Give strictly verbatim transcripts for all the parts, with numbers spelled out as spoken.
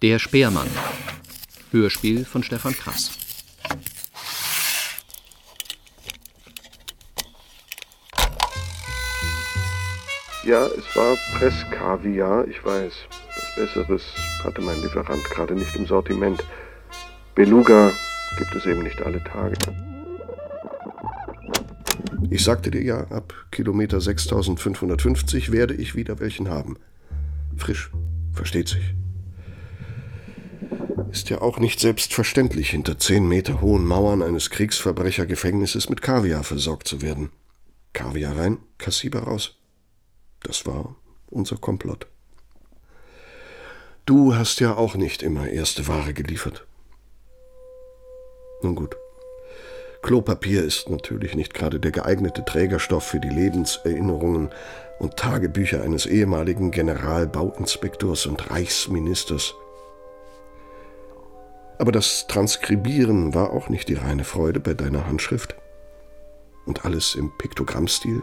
Der Speermann. Hörspiel von Stefan Krass. Ja, es war Presskaviar, ich weiß. Was Besseres hatte mein Lieferant gerade nicht im Sortiment. Beluga gibt es eben nicht alle Tage. Ich sagte dir ja, ab Kilometer sechstausendfünfhundertfünfzig werde ich wieder welchen haben. Frisch, versteht sich. Ist ja auch nicht selbstverständlich, hinter zehn Meter hohen Mauern eines Kriegsverbrechergefängnisses mit Kaviar versorgt zu werden. Kaviar rein, Kassiber raus. Das war unser Komplott. Du hast ja auch nicht immer erste Ware geliefert. Nun gut. Klopapier ist natürlich nicht gerade der geeignete Trägerstoff für die Lebenserinnerungen und Tagebücher eines ehemaligen Generalbauinspektors und Reichsministers. Aber das Transkribieren war auch nicht die reine Freude bei deiner Handschrift. Und alles im Piktogrammstil.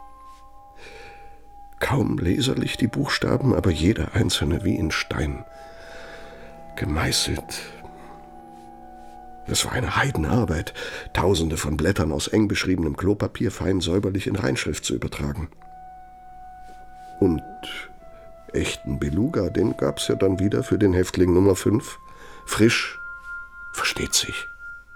Kaum leserlich die Buchstaben, aber jeder einzelne wie in Stein gemeißelt. Es war eine Heidenarbeit, Tausende von Blättern aus eng beschriebenem Klopapier fein säuberlich in Reinschrift zu übertragen. Und echten Beluga, den gab's ja dann wieder für den Häftling Nummer fünf. Frisch, versteht sich.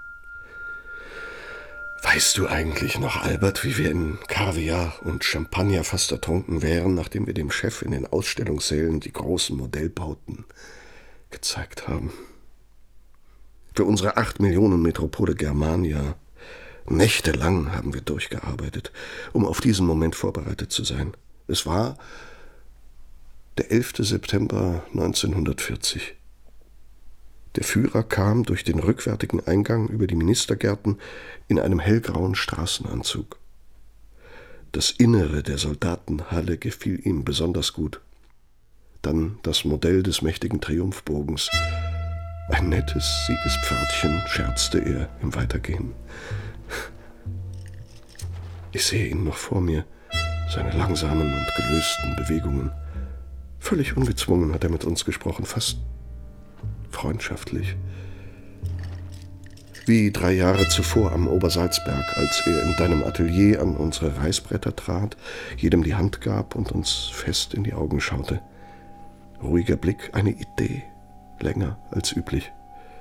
Weißt du eigentlich noch, Albert, wie wir in Kaviar und Champagner fast ertrunken wären, nachdem wir dem Chef in den Ausstellungssälen die großen Modellbauten gezeigt haben? Für unsere acht Millionen Metropole Germania. Nächtelang haben wir durchgearbeitet, um auf diesen Moment vorbereitet zu sein. Es war der elfter September neunzehnhundertvierzig. Der Führer kam durch den rückwärtigen Eingang über die Ministergärten in einem hellgrauen Straßenanzug. Das Innere der Soldatenhalle gefiel ihm besonders gut. Dann das Modell des mächtigen Triumphbogens. Ein nettes Siegespförtchen, scherzte er im Weitergehen. Ich sehe ihn noch vor mir, seine langsamen und gelösten Bewegungen. Völlig ungezwungen hat er mit uns gesprochen, fast freundschaftlich. Wie drei Jahre zuvor am Obersalzberg, als er in deinem Atelier an unsere Reißbretter trat, jedem die Hand gab und uns fest in die Augen schaute. Ruhiger Blick, eine Idee. Länger als üblich.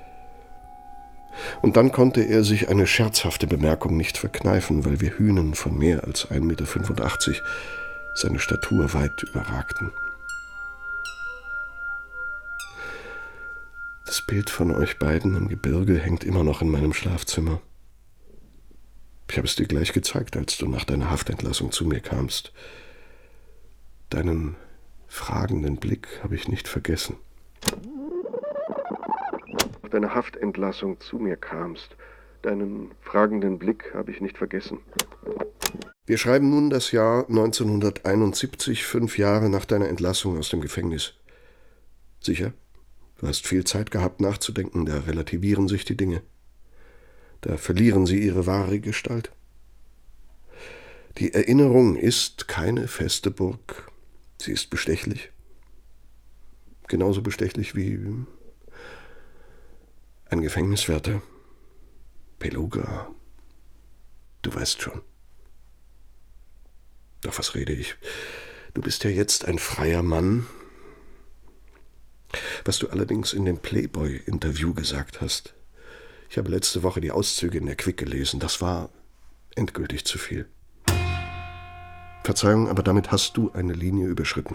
Und dann konnte er sich eine scherzhafte Bemerkung nicht verkneifen, weil wir Hünen von mehr als ein Meter fünfundachtzig seine Statur weit überragten. Das Bild von euch beiden im Gebirge hängt immer noch in meinem Schlafzimmer. Ich habe es dir gleich gezeigt, als du nach deiner Haftentlassung zu mir kamst. Deinen fragenden Blick habe ich nicht vergessen. Deine Haftentlassung zu mir kamst. Deinen fragenden Blick habe ich nicht vergessen. Wir schreiben nun das Jahr neunzehnhunderteinundsiebzig, fünf Jahre nach deiner Entlassung aus dem Gefängnis. Sicher, du hast viel Zeit gehabt nachzudenken, da relativieren sich die Dinge. Da verlieren sie ihre wahre Gestalt. Die Erinnerung ist keine feste Burg. Sie ist bestechlich. Genauso bestechlich wie ein Gefängniswärter. Beluga. Du weißt schon. Doch was rede ich? Du bist ja jetzt ein freier Mann. Was du allerdings in dem Playboy-Interview gesagt hast. Ich habe letzte Woche die Auszüge in der Quick gelesen. Das war endgültig zu viel. Verzeihung, aber damit hast du eine Linie überschritten.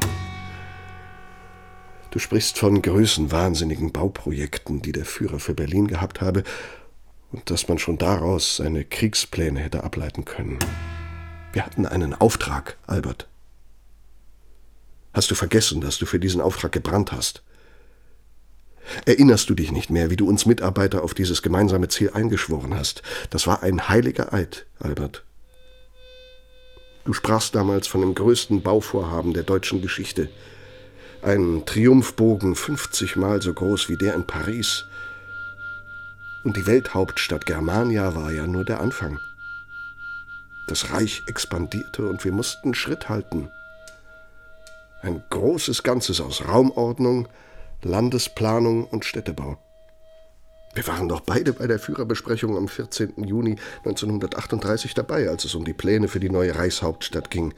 Du sprichst von größenwahnsinnigen Bauprojekten, die der Führer für Berlin gehabt habe und dass man schon daraus seine Kriegspläne hätte ableiten können. Wir hatten einen Auftrag, Albert. Hast du vergessen, dass du für diesen Auftrag gebrannt hast? Erinnerst du dich nicht mehr, wie du uns Mitarbeiter auf dieses gemeinsame Ziel eingeschworen hast? Das war ein heiliger Eid, Albert. Du sprachst damals von dem größten Bauvorhaben der deutschen Geschichte. Ein Triumphbogen fünfzigmal so groß wie der in Paris. Und die Welthauptstadt Germania war ja nur der Anfang. Das Reich expandierte und wir mussten Schritt halten. Ein großes Ganzes aus Raumordnung, Landesplanung und Städtebau. Wir waren doch beide bei der Führerbesprechung am vierzehnten Juni neunzehnhundertachtunddreißig dabei, als es um die Pläne für die neue Reichshauptstadt ging.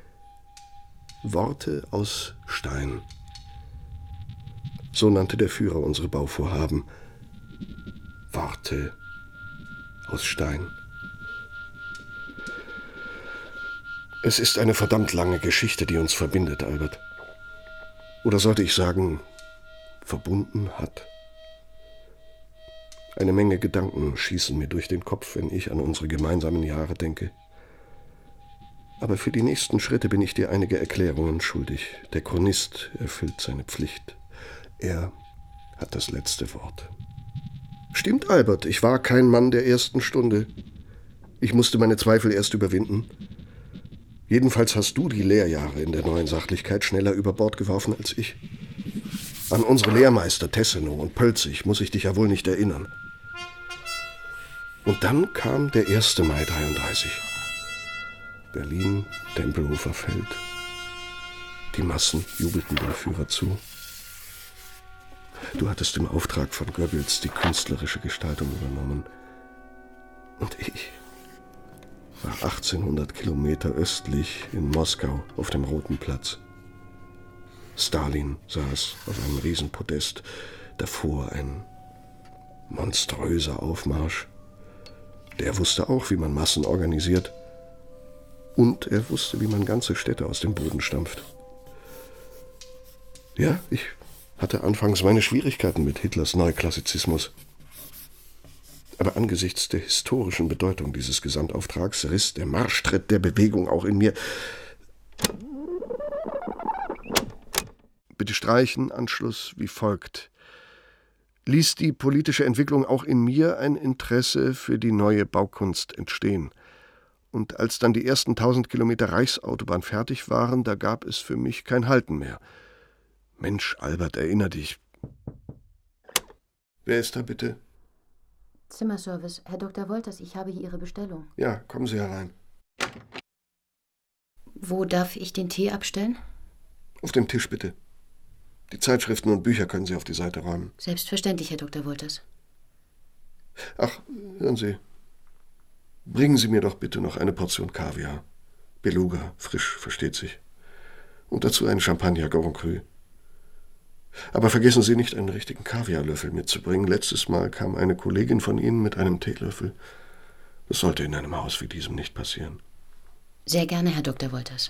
Worte aus Stein. So nannte der Führer unsere Bauvorhaben. Worte aus Stein. Es ist eine verdammt lange Geschichte, die uns verbindet, Albert. Oder sollte ich sagen, verbunden hat. Eine Menge Gedanken schießen mir durch den Kopf, wenn ich an unsere gemeinsamen Jahre denke. Aber für die nächsten Schritte bin ich dir einige Erklärungen schuldig. Der Chronist erfüllt seine Pflicht. Er hat das letzte Wort. Stimmt, Albert, ich war kein Mann der ersten Stunde. Ich musste meine Zweifel erst überwinden. Jedenfalls hast du die Lehrjahre in der neuen Sachlichkeit schneller über Bord geworfen als ich. An unsere Lehrmeister Tessenow und Pölzig muss ich dich ja wohl nicht erinnern. Und dann kam der erste Mai dreiunddreißig. Berlin, Tempelhofer Feld. Die Massen jubelten dem Führer zu. Du hattest im Auftrag von Goebbels die künstlerische Gestaltung übernommen. Und ich war achtzehnhundert Kilometer östlich in Moskau auf dem Roten Platz. Stalin saß auf einem Riesenpodest, davor ein monströser Aufmarsch. Der wusste auch, wie man Massen organisiert. Und er wusste, wie man ganze Städte aus dem Boden stampft. Ja, ich hatte anfangs meine Schwierigkeiten mit Hitlers Neuklassizismus. Aber angesichts der historischen Bedeutung dieses Gesamtauftrags riss der Marschtritt der Bewegung auch in mir. Bitte streichen, Anschluss wie folgt. Ließ die politische Entwicklung auch in mir ein Interesse für die neue Baukunst entstehen. Und als dann die ersten tausend Kilometer Reichsautobahn fertig waren, da gab es für mich kein Halten mehr. Mensch, Albert, erinner dich. Wer ist da bitte? Zimmerservice. Herr Doktor Wolters, ich habe hier Ihre Bestellung. Ja, kommen Sie herein. Wo darf ich den Tee abstellen? Auf dem Tisch, bitte. Die Zeitschriften und Bücher können Sie auf die Seite räumen. Selbstverständlich, Herr Doktor Wolters. Ach, hören Sie. Bringen Sie mir doch bitte noch eine Portion Kaviar. Beluga, frisch, versteht sich. Und dazu einen Champagner Grand Cru. Aber vergessen Sie nicht, einen richtigen Kaviarlöffel mitzubringen. Letztes Mal kam eine Kollegin von Ihnen mit einem Teelöffel. Das sollte in einem Haus wie diesem nicht passieren. Sehr gerne, Herr Doktor Wolters.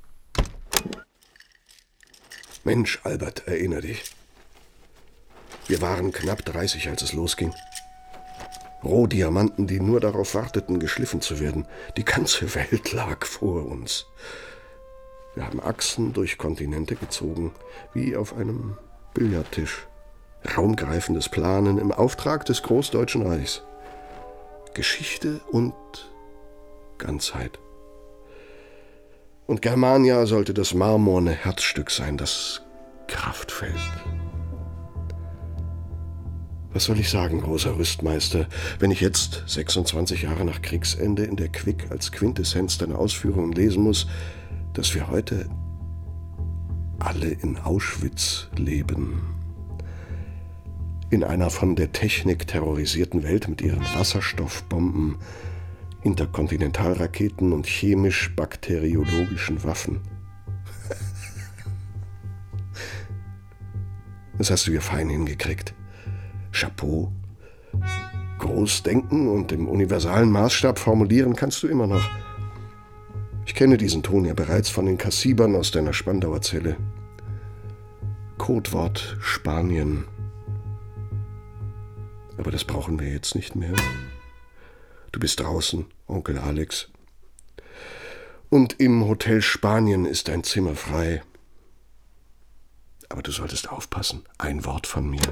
Mensch, Albert, erinnere dich. Wir waren knapp dreißig, als es losging. Rohdiamanten, die nur darauf warteten, geschliffen zu werden. Die ganze Welt lag vor uns. Wir haben Achsen durch Kontinente gezogen, wie auf einem Billardtisch. Raumgreifendes Planen im Auftrag des Großdeutschen Reichs. Geschichte und Ganzheit. Und Germania sollte das marmorne Herzstück sein, das Kraftfeld. Was soll ich sagen, großer Rüstmeister, wenn ich jetzt, sechsundzwanzig Jahre nach Kriegsende, in der Quick als Quintessenz deiner Ausführungen lesen muss, dass wir heute alle in Auschwitz leben. In einer von der Technik terrorisierten Welt mit ihren Wasserstoffbomben, Interkontinentalraketen und chemisch-bakteriologischen Waffen. Das hast du ja fein hingekriegt. Chapeau. Groß denken und im universalen Maßstab formulieren kannst du immer noch. Ich kenne diesen Ton ja bereits von den Kassibern aus deiner Spandauer Zelle. Codewort Spanien. Aber das brauchen wir jetzt nicht mehr. Du bist draußen, Onkel Alex. Und im Hotel Spanien ist ein Zimmer frei. Aber du solltest aufpassen. Ein Wort von mir.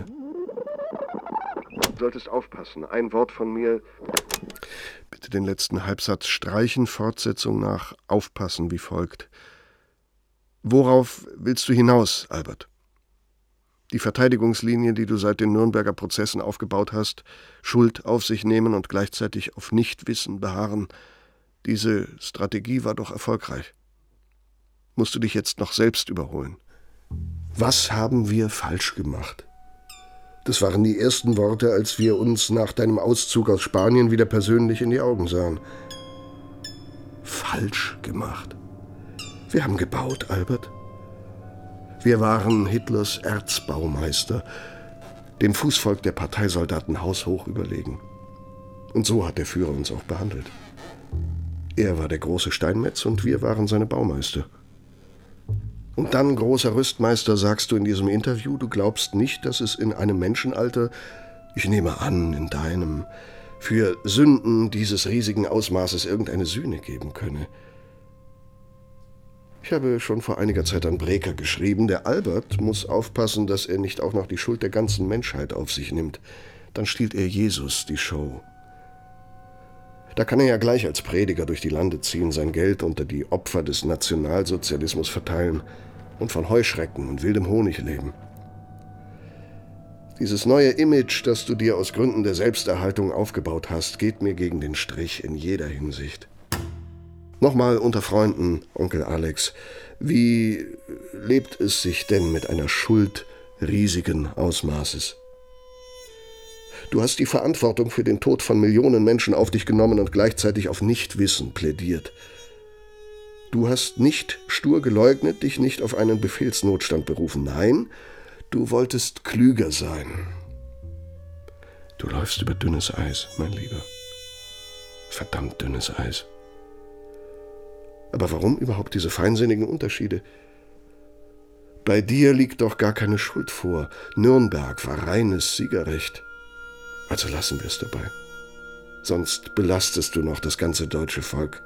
Du solltest aufpassen. Ein Wort von mir. Bitte den letzten Halbsatz streichen. Fortsetzung nach aufpassen wie folgt. Worauf willst du hinaus, Albert? Die Verteidigungslinie, die du seit den Nürnberger Prozessen aufgebaut hast, Schuld auf sich nehmen und gleichzeitig auf Nichtwissen beharren, diese Strategie war doch erfolgreich. Musst du dich jetzt noch selbst überholen? Was haben wir falsch gemacht? Das waren die ersten Worte, als wir uns nach deinem Auszug aus Spanien wieder persönlich in die Augen sahen. Falsch gemacht? Wir haben gebaut, Albert. Wir waren Hitlers Erzbaumeister, dem Fußvolk der Parteisoldaten haushoch überlegen. Und so hat der Führer uns auch behandelt. Er war der große Steinmetz und wir waren seine Baumeister. Und dann, großer Rüstmeister, sagst du in diesem Interview, du glaubst nicht, dass es in einem Menschenalter, ich nehme an, in deinem, für Sünden dieses riesigen Ausmaßes irgendeine Sühne geben könne. Ich habe schon vor einiger Zeit an Breker geschrieben, der Albert muss aufpassen, dass er nicht auch noch die Schuld der ganzen Menschheit auf sich nimmt. Dann stiehlt er Jesus die Show. Da kann er ja gleich als Prediger durch die Lande ziehen, sein Geld unter die Opfer des Nationalsozialismus verteilen und von Heuschrecken und wildem Honig leben. Dieses neue Image, das du dir aus Gründen der Selbsterhaltung aufgebaut hast, geht mir gegen den Strich in jeder Hinsicht. Nochmal unter Freunden, Onkel Alex, wie lebt es sich denn mit einer Schuld riesigen Ausmaßes? Du hast die Verantwortung für den Tod von Millionen Menschen auf dich genommen und gleichzeitig auf Nichtwissen plädiert. Du hast nicht stur geleugnet, dich nicht auf einen Befehlsnotstand berufen. Nein, du wolltest klüger sein. Du läufst über dünnes Eis, mein Lieber. Verdammt dünnes Eis. Aber warum überhaupt diese feinsinnigen Unterschiede? Bei dir liegt doch gar keine Schuld vor. Nürnberg war reines Siegerrecht. Also lassen wir es dabei. Sonst belastest du noch das ganze deutsche Volk.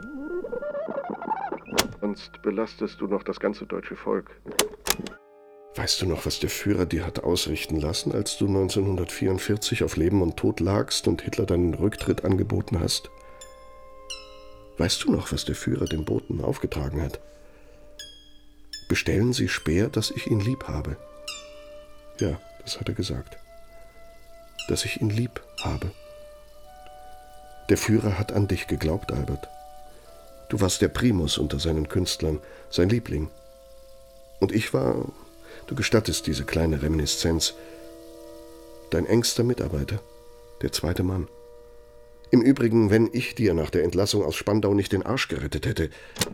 Sonst belastest du noch das ganze deutsche Volk. Weißt du noch, was der Führer dir hat ausrichten lassen, als du neunzehnhundertvierundvierzig auf Leben und Tod lagst und Hitler deinen Rücktritt angeboten hast? Weißt du noch, was der Führer dem Boten aufgetragen hat? Bestellen Sie Speer, dass ich ihn lieb habe. Ja, das hat er gesagt. Dass ich ihn lieb habe. Der Führer hat an dich geglaubt, Albert. Du warst der Primus unter seinen Künstlern, sein Liebling. Und ich war, du gestattest diese kleine Reminiszenz, dein engster Mitarbeiter, der zweite Mann. Im Übrigen, wenn ich dir nach der Entlassung aus Spandau nicht den Arsch gerettet hätte.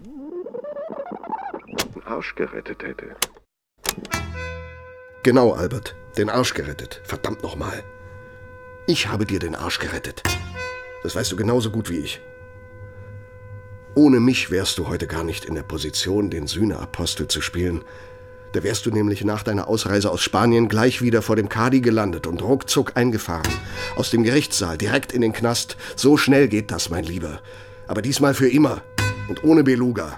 Den Arsch gerettet hätte. Genau, Albert, den Arsch gerettet. Verdammt nochmal. Ich habe dir den Arsch gerettet. Das weißt du genauso gut wie ich. Ohne mich wärst du heute gar nicht in der Position, den Sühneapostel zu spielen. Da wärst du nämlich nach deiner Ausreise aus Spanien gleich wieder vor dem Kadi gelandet und ruckzuck eingefahren. Aus dem Gerichtssaal direkt in den Knast. So schnell geht das, mein Lieber. Aber diesmal für immer und ohne Beluga.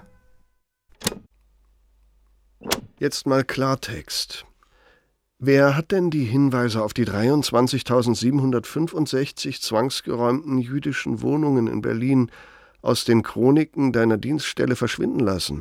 Jetzt mal Klartext. Wer hat denn die Hinweise auf die dreiundzwanzigtausendsiebenhundertfünfundsechzig zwangsgeräumten jüdischen Wohnungen in Berlin aus den Chroniken deiner Dienststelle verschwinden lassen?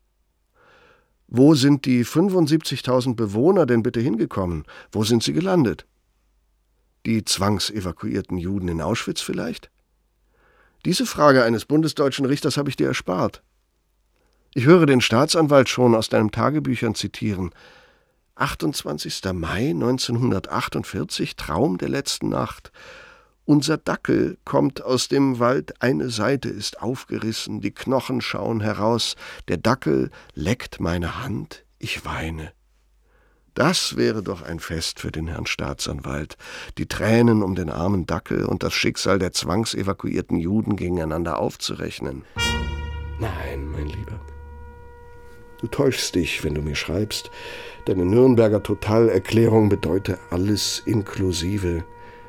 Wo sind die fünfundsiebzigtausend Bewohner denn bitte hingekommen? Wo sind sie gelandet? Die zwangsevakuierten Juden in Auschwitz vielleicht? Diese Frage eines bundesdeutschen Richters habe ich dir erspart. Ich höre den Staatsanwalt schon aus deinen Tagebüchern zitieren. achtundzwanzigster Mai neunzehnhundertachtundvierzig, Traum der letzten Nacht. Unser Dackel kommt aus dem Wald, eine Seite ist aufgerissen, die Knochen schauen heraus, der Dackel leckt meine Hand, ich weine. Das wäre doch ein Fest für den Herrn Staatsanwalt, die Tränen um den armen Dackel und das Schicksal der zwangsevakuierten Juden gegeneinander aufzurechnen. Nein, mein Lieber, du täuschst dich, wenn du mir schreibst, deine Nürnberger Totalerklärung bedeute alles inklusive.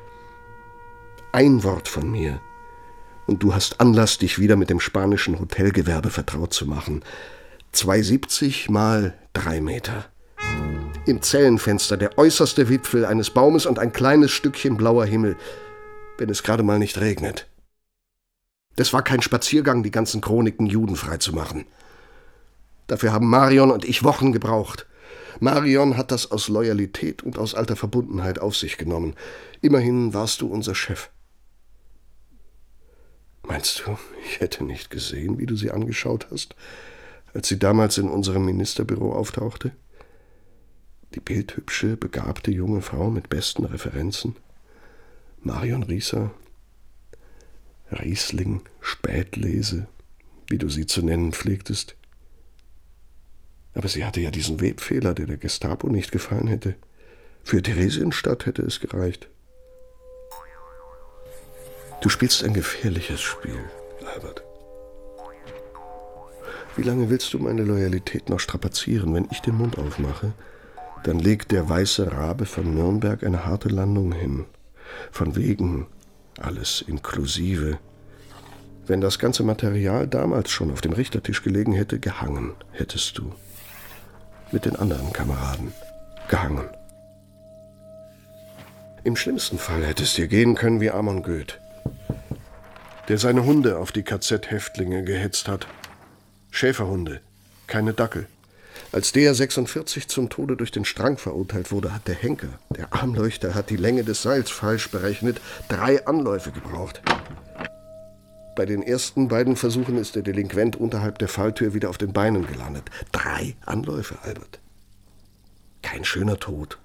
Ein Wort von mir, und du hast Anlass, dich wieder mit dem spanischen Hotelgewerbe vertraut zu machen. zweihundertsiebzig mal drei Meter. Im Zellenfenster der äußerste Wipfel eines Baumes und ein kleines Stückchen blauer Himmel, wenn es gerade mal nicht regnet. Das war kein Spaziergang, die ganzen Chroniken judenfrei zu machen. Dafür haben Marion und ich Wochen gebraucht. Marion hat das aus Loyalität und aus alter Verbundenheit auf sich genommen. Immerhin warst du unser Chef. Meinst du, ich hätte nicht gesehen, wie du sie angeschaut hast, als sie damals in unserem Ministerbüro auftauchte? Die bildhübsche, begabte junge Frau mit besten Referenzen. Marion Rieser, Riesling, Spätlese, wie du sie zu nennen pflegtest. Aber sie hatte ja diesen Webfehler, der der Gestapo nicht gefallen hätte. Für Theresienstadt hätte es gereicht. Du spielst ein gefährliches Spiel, Albert. Wie lange willst du meine Loyalität noch strapazieren? Wenn ich den Mund aufmache, dann legt der weiße Rabe von Nürnberg eine harte Landung hin. Von wegen alles inklusive. Wenn das ganze Material damals schon auf dem Richtertisch gelegen hätte, gehangen hättest du. Mit den anderen Kameraden. Gehangen. Im schlimmsten Fall hätte es dir gehen können wie Amon Göth, der seine Hunde auf die K Z-Häftlinge gehetzt hat. Schäferhunde, keine Dackel. Als der sechsundvierzig zum Tode durch den Strang verurteilt wurde, hat der Henker, der Armleuchter, hat die Länge des Seils falsch berechnet, drei Anläufe gebraucht. Bei den ersten beiden Versuchen ist der Delinquent unterhalb der Falltür wieder auf den Beinen gelandet. Drei Anläufe, Albert. Kein schöner Tod.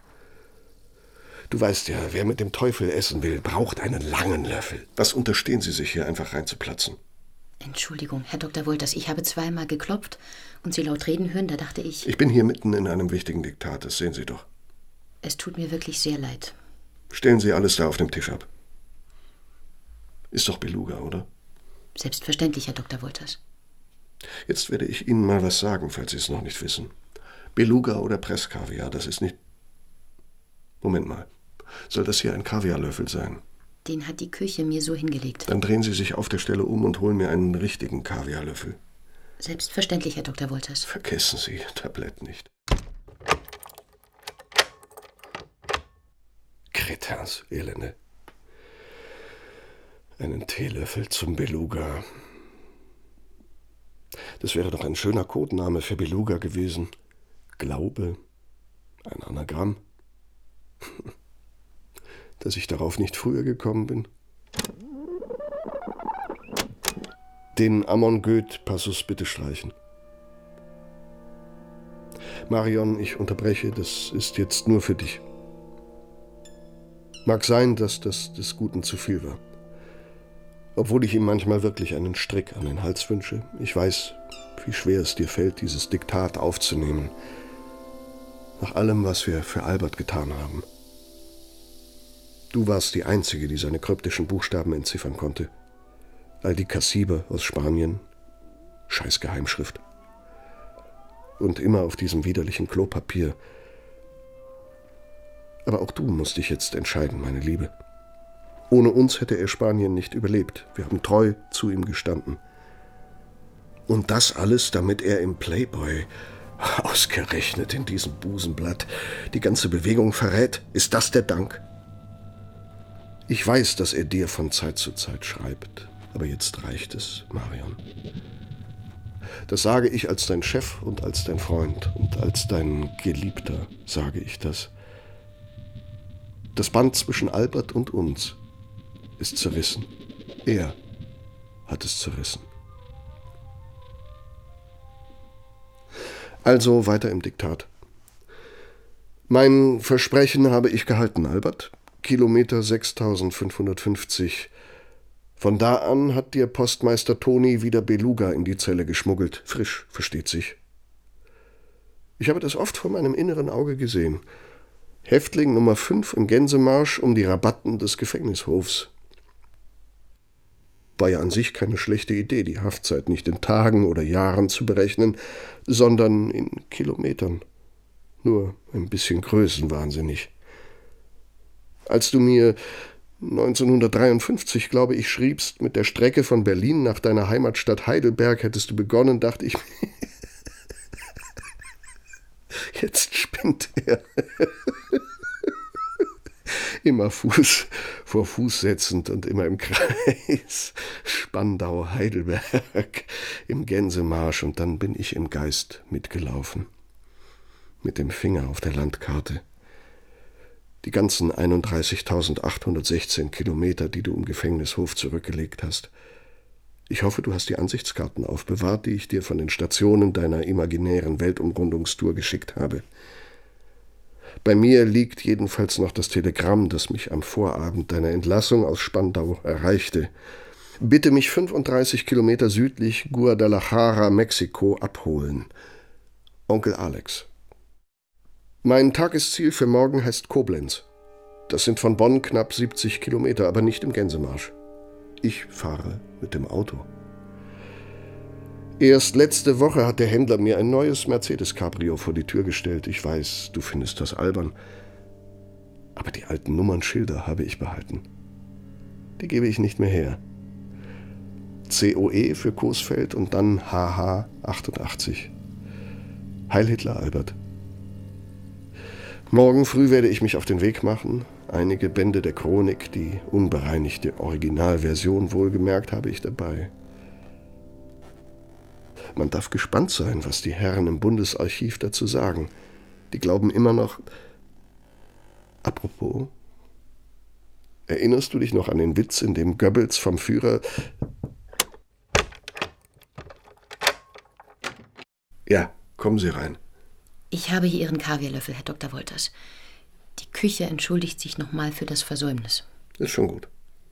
Du weißt ja, wer mit dem Teufel essen will, braucht einen langen Löffel. Was unterstehen Sie sich hier einfach reinzuplatzen? Entschuldigung, Herr Doktor Wolters, ich habe zweimal geklopft und Sie laut reden hören, da dachte ich... Ich bin hier mitten in einem wichtigen Diktat, das sehen Sie doch. Es tut mir wirklich sehr leid. Stellen Sie alles da auf dem Tisch ab. Ist doch Beluga, oder? Selbstverständlich, Herr Doktor Wolters. Jetzt werde ich Ihnen mal was sagen, falls Sie es noch nicht wissen. Beluga oder Presskaviar, das ist nicht... Moment mal. Soll das hier ein Kaviarlöffel sein? Den hat die Küche mir so hingelegt. Dann drehen Sie sich auf der Stelle um und holen mir einen richtigen Kaviarlöffel. Selbstverständlich, Herr Doktor Wolters. Vergessen Sie, Tablett nicht. Kretins, Elende. Einen Teelöffel zum Beluga. Das wäre doch ein schöner Codename für Beluga gewesen. Glaube, ein Anagramm. Dass ich darauf nicht früher gekommen bin. Den Amon Göth-Passus bitte streichen. Marion, ich unterbreche, das ist jetzt nur für dich. Mag sein, dass das des Guten zu viel war. Obwohl ich ihm manchmal wirklich einen Strick an den Hals wünsche. Ich weiß, wie schwer es dir fällt, dieses Diktat aufzunehmen. Nach allem, was wir für Albert getan haben. Du warst die Einzige, die seine kryptischen Buchstaben entziffern konnte. All die Kassiber aus Spanien, scheiß Geheimschrift. Und immer auf diesem widerlichen Klopapier. Aber auch du musst dich jetzt entscheiden, meine Liebe. Ohne uns hätte er Spanien nicht überlebt. Wir haben treu zu ihm gestanden. Und das alles, damit er im Playboy, ausgerechnet in diesem Busenblatt, die ganze Bewegung verrät. Ist das der Dank? Ich weiß, dass er dir von Zeit zu Zeit schreibt. Aber jetzt reicht es, Marion. Das sage ich als dein Chef und als dein Freund und als dein Geliebter, sage ich das. Das Band zwischen Albert und uns ist zerrissen. Er hat es zerrissen. Also weiter im Diktat. Mein Versprechen habe ich gehalten, Albert. Kilometer sechstausendfünfhundertfünfzig. Von da an hat dir Postmeister Toni wieder Beluga in die Zelle geschmuggelt. Frisch, versteht sich. Ich habe das oft vor meinem inneren Auge gesehen. Häftling Nummer fünf im Gänsemarsch um die Rabatten des Gefängnishofs. War ja an sich keine schlechte Idee, die Haftzeit nicht in Tagen oder Jahren zu berechnen, sondern in Kilometern. Nur ein bisschen größenwahnsinnig. Als du mir neunzehnhundertdreiundfünfzig, glaube ich, schriebst, mit der Strecke von Berlin nach deiner Heimatstadt Heidelberg hättest du begonnen, dachte ich, jetzt spinnt er. Immer Fuß vor Fuß setzend und immer im Kreis. Spandau, Heidelberg, im Gänsemarsch. Und dann bin ich im Geist mitgelaufen. Mit dem Finger auf der Landkarte. Die ganzen einunddreißigtausendachthundertsechzehn Kilometer, die du im Gefängnishof zurückgelegt hast. Ich hoffe, du hast die Ansichtskarten aufbewahrt, die ich dir von den Stationen deiner imaginären Weltumrundungstour geschickt habe. Bei mir liegt jedenfalls noch das Telegramm, das mich am Vorabend deiner Entlassung aus Spandau erreichte. Bitte mich fünfunddreißig Kilometer südlich Guadalajara, Mexiko, abholen. Onkel Alex. Mein Tagesziel für morgen heißt Koblenz. Das sind von Bonn knapp siebzig Kilometer, aber nicht im Gänsemarsch. Ich fahre mit dem Auto. Erst letzte Woche hat der Händler mir ein neues Mercedes-Cabrio vor die Tür gestellt. Ich weiß, du findest das albern. Aber die alten Nummernschilder habe ich behalten. Die gebe ich nicht mehr her. C O E für Coesfeld und dann H H achtundachtzig. Heil Hitler, Albert. Morgen früh werde ich mich auf den Weg machen. Einige Bände der Chronik, die unbereinigte Originalversion wohlgemerkt, habe ich dabei. Man darf gespannt sein, was die Herren im Bundesarchiv dazu sagen. Die glauben immer noch... Apropos, erinnerst du dich noch an den Witz, in dem Goebbels vom Führer... Ja, kommen Sie rein. Ich habe hier Ihren Kaviarlöffel, Herr Doktor Wolters. Die Küche entschuldigt sich nochmal für das Versäumnis. Ist schon gut.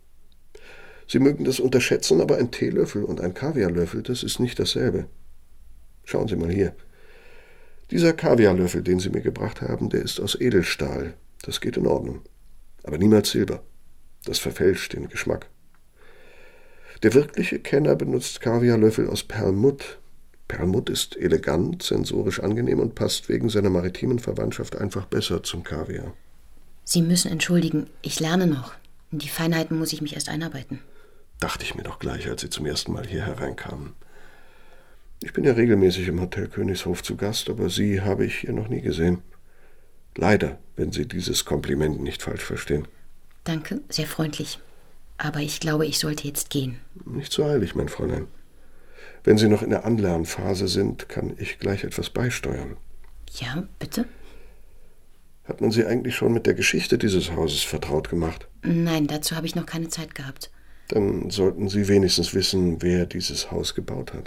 Sie mögen das unterschätzen, aber ein Teelöffel und ein Kaviarlöffel, das ist nicht dasselbe. Schauen Sie mal hier. Dieser Kaviarlöffel, den Sie mir gebracht haben, der ist aus Edelstahl. Das geht in Ordnung. Aber niemals Silber. Das verfälscht den Geschmack. Der wirkliche Kenner benutzt Kaviarlöffel aus Perlmutt. Perlmutt ist elegant, sensorisch angenehm und passt wegen seiner maritimen Verwandtschaft einfach besser zum Kaviar. Sie müssen entschuldigen, ich lerne noch. In die Feinheiten muss ich mich erst einarbeiten. Dachte ich mir doch gleich, als Sie zum ersten Mal hier hereinkamen. Ich bin ja regelmäßig im Hotel Königshof zu Gast, aber Sie habe ich hier noch nie gesehen. Leider, wenn Sie dieses Kompliment nicht falsch verstehen. Danke, sehr freundlich. Aber ich glaube, ich sollte jetzt gehen. Nicht so eilig, mein Fräulein. Wenn Sie noch in der Anlernphase sind, kann ich gleich etwas beisteuern. Ja, bitte? Hat man Sie eigentlich schon mit der Geschichte dieses Hauses vertraut gemacht? Nein, dazu habe ich noch keine Zeit gehabt. Dann sollten Sie wenigstens wissen, wer dieses Haus gebaut hat.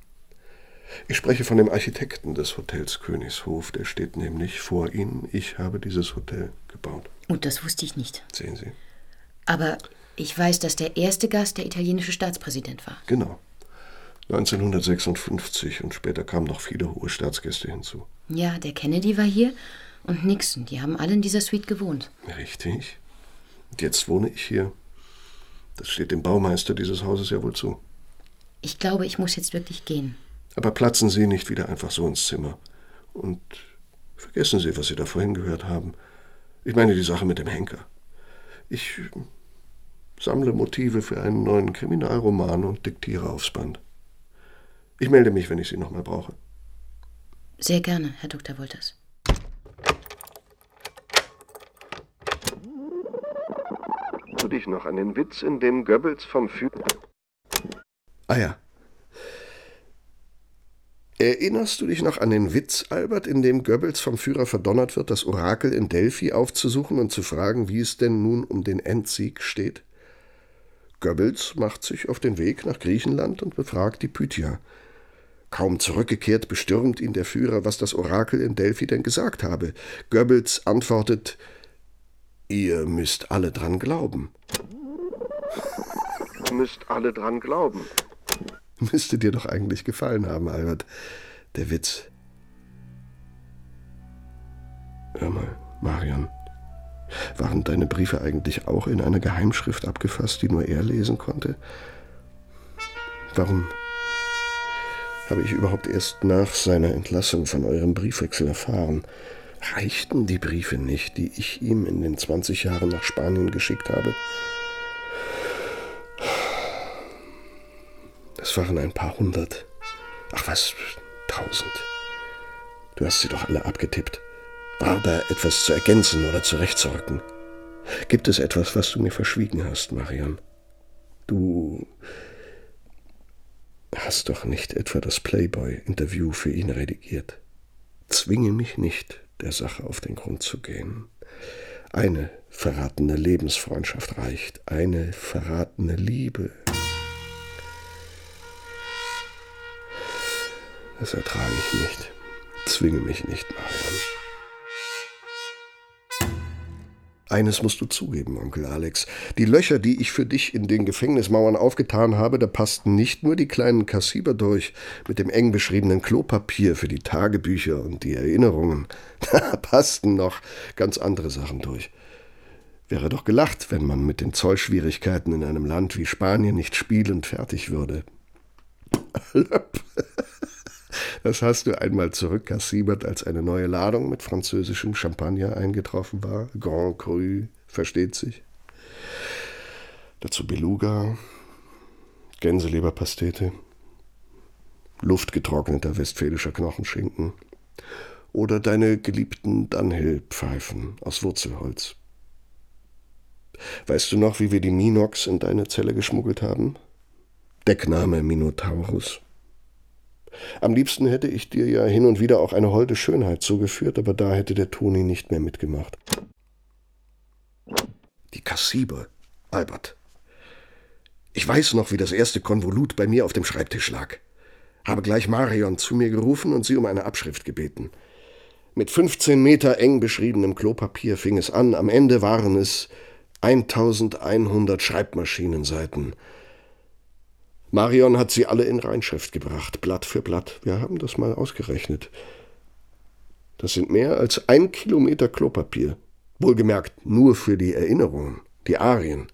Ich spreche von dem Architekten des Hotels Königshof. Der steht nämlich vor Ihnen. Ich habe dieses Hotel gebaut. Und das wusste ich nicht. Sehen Sie. Aber ich weiß, dass der erste Gast der italienische Staatspräsident war. Genau. neunzehnhundertsechsundfünfzig und später kamen noch viele hohe Staatsgäste hinzu. Ja, der Kennedy war hier und Nixon. Die haben alle in dieser Suite gewohnt. Richtig. Und jetzt wohne ich hier. Das steht dem Baumeister dieses Hauses ja wohl zu. Ich glaube, ich muss jetzt wirklich gehen. Aber platzen Sie nicht wieder einfach so ins Zimmer. Und vergessen Sie, was Sie da vorhin gehört haben. Ich meine die Sache mit dem Henker. Ich sammle Motive für einen neuen Kriminalroman und diktiere aufs Band. Ich melde mich, wenn ich Sie nochmal brauche. Sehr gerne, Herr Doktor Wolters. Du dich noch an den Witz, in dem Goebbels vom Führer... Ah ja. Erinnerst du dich noch an den Witz, Albert, in dem Goebbels vom Führer verdonnert wird, das Orakel in Delphi aufzusuchen und zu fragen, wie es denn nun um den Endsieg steht? Goebbels macht sich auf den Weg nach Griechenland und befragt die Pythia. Kaum zurückgekehrt bestürmt ihn der Führer, was das Orakel in Delphi denn gesagt habe. Goebbels antwortet: Ihr müsst alle dran glauben. Ihr müsst alle dran glauben. Müsste dir doch eigentlich gefallen haben, Albert. Der Witz. Hör mal, Marion. Waren deine Briefe eigentlich auch in einer Geheimschrift abgefasst, die nur er lesen konnte? Warum habe ich überhaupt erst nach seiner Entlassung von eurem Briefwechsel erfahren? Reichten die Briefe nicht, die ich ihm in den zwanzig Jahren nach Spanien geschickt habe? Es waren ein paar hundert. Ach was, tausend. Du hast sie doch alle abgetippt. War da etwas zu ergänzen oder zurechtzurücken? Gibt es etwas, was du mir verschwiegen hast, Marion? Du hast doch nicht etwa das Playboy-Interview für ihn redigiert. Zwinge mich nicht, der Sache auf den Grund zu gehen. Eine verratene Lebensfreundschaft reicht, eine verratene Liebe. Das ertrage ich nicht. Zwinge mich nicht, Marion. Eines musst du zugeben, Onkel Alex. Die Löcher, die ich für dich in den Gefängnismauern aufgetan habe, da passten nicht nur die kleinen Kassiber durch mit dem eng beschriebenen Klopapier für die Tagebücher und die Erinnerungen. Da passten noch ganz andere Sachen durch. Wäre doch gelacht, wenn man mit den Zollschwierigkeiten in einem Land wie Spanien nicht spielend fertig würde. Das hast du einmal zurückkassiebert, als eine neue Ladung mit französischem Champagner eingetroffen war. Grand Cru, versteht sich. Dazu Beluga, Gänseleberpastete, luftgetrockneter westfälischer Knochenschinken oder deine geliebten Dunhill-Pfeifen aus Wurzelholz. Weißt du noch, wie wir die Minox in deine Zelle geschmuggelt haben? Deckname Minotaurus. Am liebsten hätte ich dir ja hin und wieder auch eine holde Schönheit zugeführt, aber da hätte der Toni nicht mehr mitgemacht. Die Kassiber, Albert. Ich weiß noch, wie das erste Konvolut bei mir auf dem Schreibtisch lag. Habe gleich Marion zu mir gerufen und sie um eine Abschrift gebeten. Mit fünfzehn Meter eng beschriebenem Klopapier fing es an. Am Ende waren es eintausendeinhundert Schreibmaschinenseiten. Marion hat sie alle in Reinschrift gebracht, Blatt für Blatt. Wir haben das mal ausgerechnet. Das sind mehr als ein Kilometer Klopapier. Wohlgemerkt nur für die Erinnerungen, die Arien.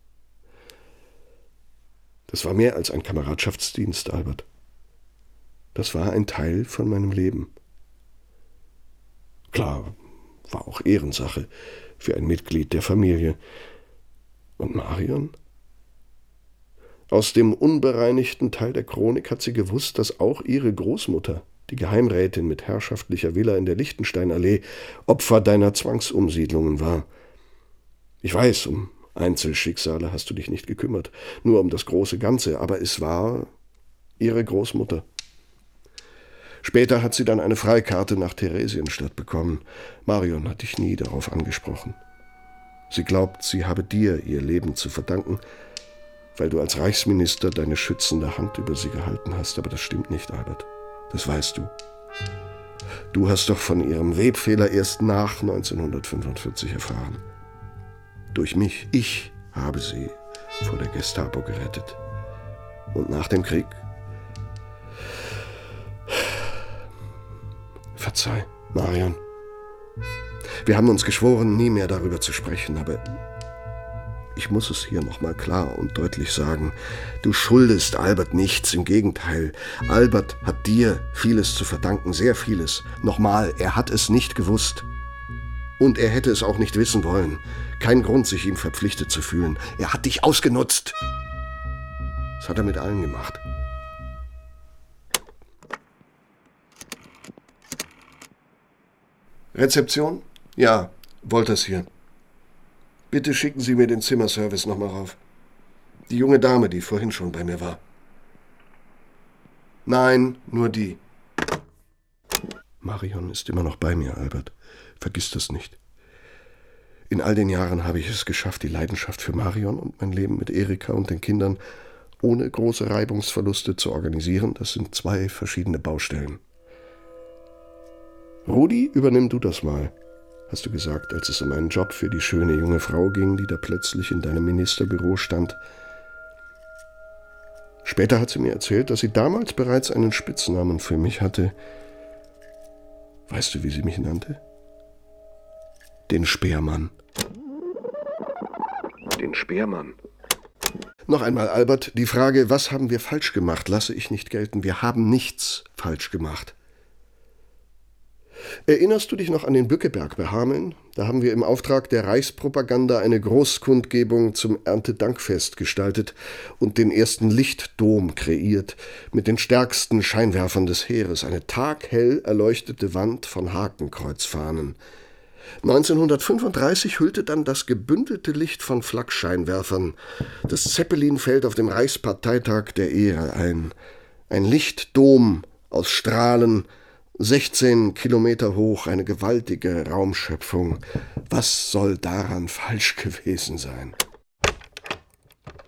Das war mehr als ein Kameradschaftsdienst, Albert. Das war ein Teil von meinem Leben. Klar, war auch Ehrensache für ein Mitglied der Familie. Und Marion? Aus dem unbereinigten Teil der Chronik hat sie gewusst, dass auch ihre Großmutter, die Geheimrätin mit herrschaftlicher Villa in der Lichtensteinallee, Opfer deiner Zwangsumsiedlungen war. Ich weiß, um Einzelschicksale hast du dich nicht gekümmert, nur um das große Ganze, aber es war ihre Großmutter. Später hat sie dann eine Freikarte nach Theresienstadt bekommen. Marion hat dich nie darauf angesprochen. Sie glaubt, sie habe dir ihr Leben zu verdanken, weil du als Reichsminister deine schützende Hand über sie gehalten hast. Aber das stimmt nicht, Albert. Das weißt du. Du hast doch von ihrem Webfehler erst nach neunzehnhundertfünfundvierzig erfahren. Durch mich. Ich habe sie vor der Gestapo gerettet. Und nach dem Krieg? Verzeih, Marion. Wir haben uns geschworen, nie mehr darüber zu sprechen, aber ich muss es hier nochmal klar und deutlich sagen. Du schuldest Albert nichts, im Gegenteil. Albert hat dir vieles zu verdanken, sehr vieles. Nochmal, er hat es nicht gewusst. Und er hätte es auch nicht wissen wollen. Kein Grund, sich ihm verpflichtet zu fühlen. Er hat dich ausgenutzt. Das hat er mit allen gemacht. Rezeption? Ja, Wolters hier. Bitte schicken Sie mir den Zimmerservice nochmal rauf. Die junge Dame, die vorhin schon bei mir war. Nein, nur die. Marion ist immer noch bei mir, Albert. Vergiss das nicht. In all den Jahren habe ich es geschafft, die Leidenschaft für Marion und mein Leben mit Erika und den Kindern ohne große Reibungsverluste zu organisieren. Das sind zwei verschiedene Baustellen. Rudi, übernimm du das mal, hast du gesagt, als es um einen Job für die schöne junge Frau ging, die da plötzlich in deinem Ministerbüro stand. Später hat sie mir erzählt, dass sie damals bereits einen Spitznamen für mich hatte. Weißt du, wie sie mich nannte? Den Speermann. Den Speermann. Noch einmal, Albert, die Frage, was haben wir falsch gemacht, lasse ich nicht gelten. Wir haben nichts falsch gemacht. Erinnerst du dich noch an den Bückeberg bei Hameln? Da haben wir im Auftrag der Reichspropaganda eine Großkundgebung zum Erntedankfest gestaltet und den ersten Lichtdom kreiert, mit den stärksten Scheinwerfern des Heeres, eine taghell erleuchtete Wand von Hakenkreuzfahnen. neunzehnhundertfünfunddreißig hüllte dann das gebündelte Licht von Flakscheinwerfern das Zeppelinfeld auf dem Reichsparteitag der Ehre ein. Ein Lichtdom aus Strahlen, sechzehn Kilometer hoch, eine gewaltige Raumschöpfung. Was soll daran falsch gewesen sein?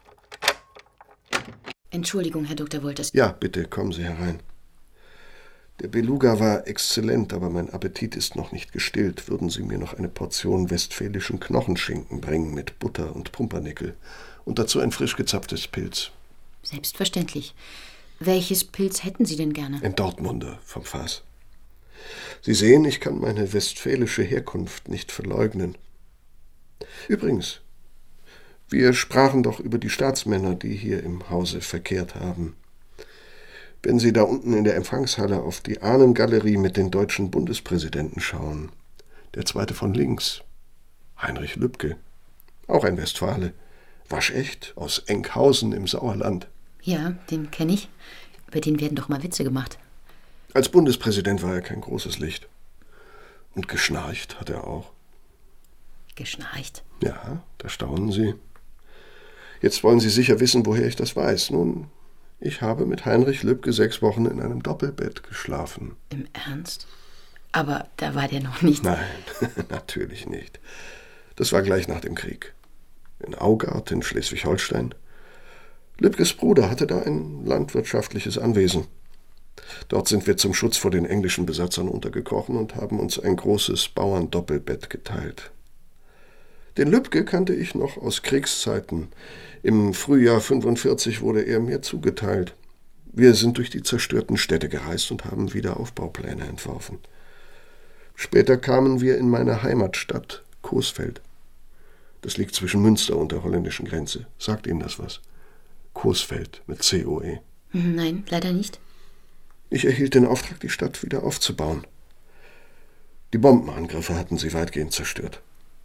Entschuldigung, Herr Doktor Wolters. Ja, bitte, kommen Sie herein. Der Beluga war exzellent, aber mein Appetit ist noch nicht gestillt. Würden Sie mir noch eine Portion westfälischen Knochenschinken bringen mit Butter und Pumpernickel und dazu ein frisch gezapftes Pilz? Selbstverständlich. Welches Pilz hätten Sie denn gerne? Ein Dortmunder vom Fass. Sie sehen, ich kann meine westfälische Herkunft nicht verleugnen. Übrigens, wir sprachen doch über die Staatsmänner, die hier im Hause verkehrt haben. Wenn Sie da unten in der Empfangshalle auf die Ahnengalerie mit den deutschen Bundespräsidenten schauen, der zweite von links, Heinrich Lübke, auch ein Westfale, waschecht, aus Enkhausen im Sauerland. Ja, den kenne ich. Über den werden doch mal Witze gemacht. Als Bundespräsident war er kein großes Licht. Und geschnarcht hat er auch. Geschnarcht? Ja, da staunen Sie. Jetzt wollen Sie sicher wissen, woher ich das weiß. Nun, ich habe mit Heinrich Lübke sechs Wochen in einem Doppelbett geschlafen. Im Ernst? Aber da war der noch nicht... Nein, natürlich nicht. Das war gleich nach dem Krieg. In Augard in Schleswig-Holstein. Lübkes Bruder hatte da ein landwirtschaftliches Anwesen. Dort sind wir zum Schutz vor den englischen Besatzern untergekrochen und haben uns ein großes Bauerndoppelbett geteilt. Den Lübke kannte ich noch aus Kriegszeiten. Im Frühjahr fünfundvierzig wurde er mir zugeteilt. Wir sind durch die zerstörten Städte gereist und haben Wiederaufbaupläne entworfen. Später kamen wir in meine Heimatstadt, Coesfeld. Das liegt zwischen Münster und der holländischen Grenze. Sagt Ihnen das was? Coesfeld mit C O E. Nein, leider nicht. Ich erhielt den Auftrag, die Stadt wieder aufzubauen. Die Bombenangriffe hatten sie weitgehend zerstört.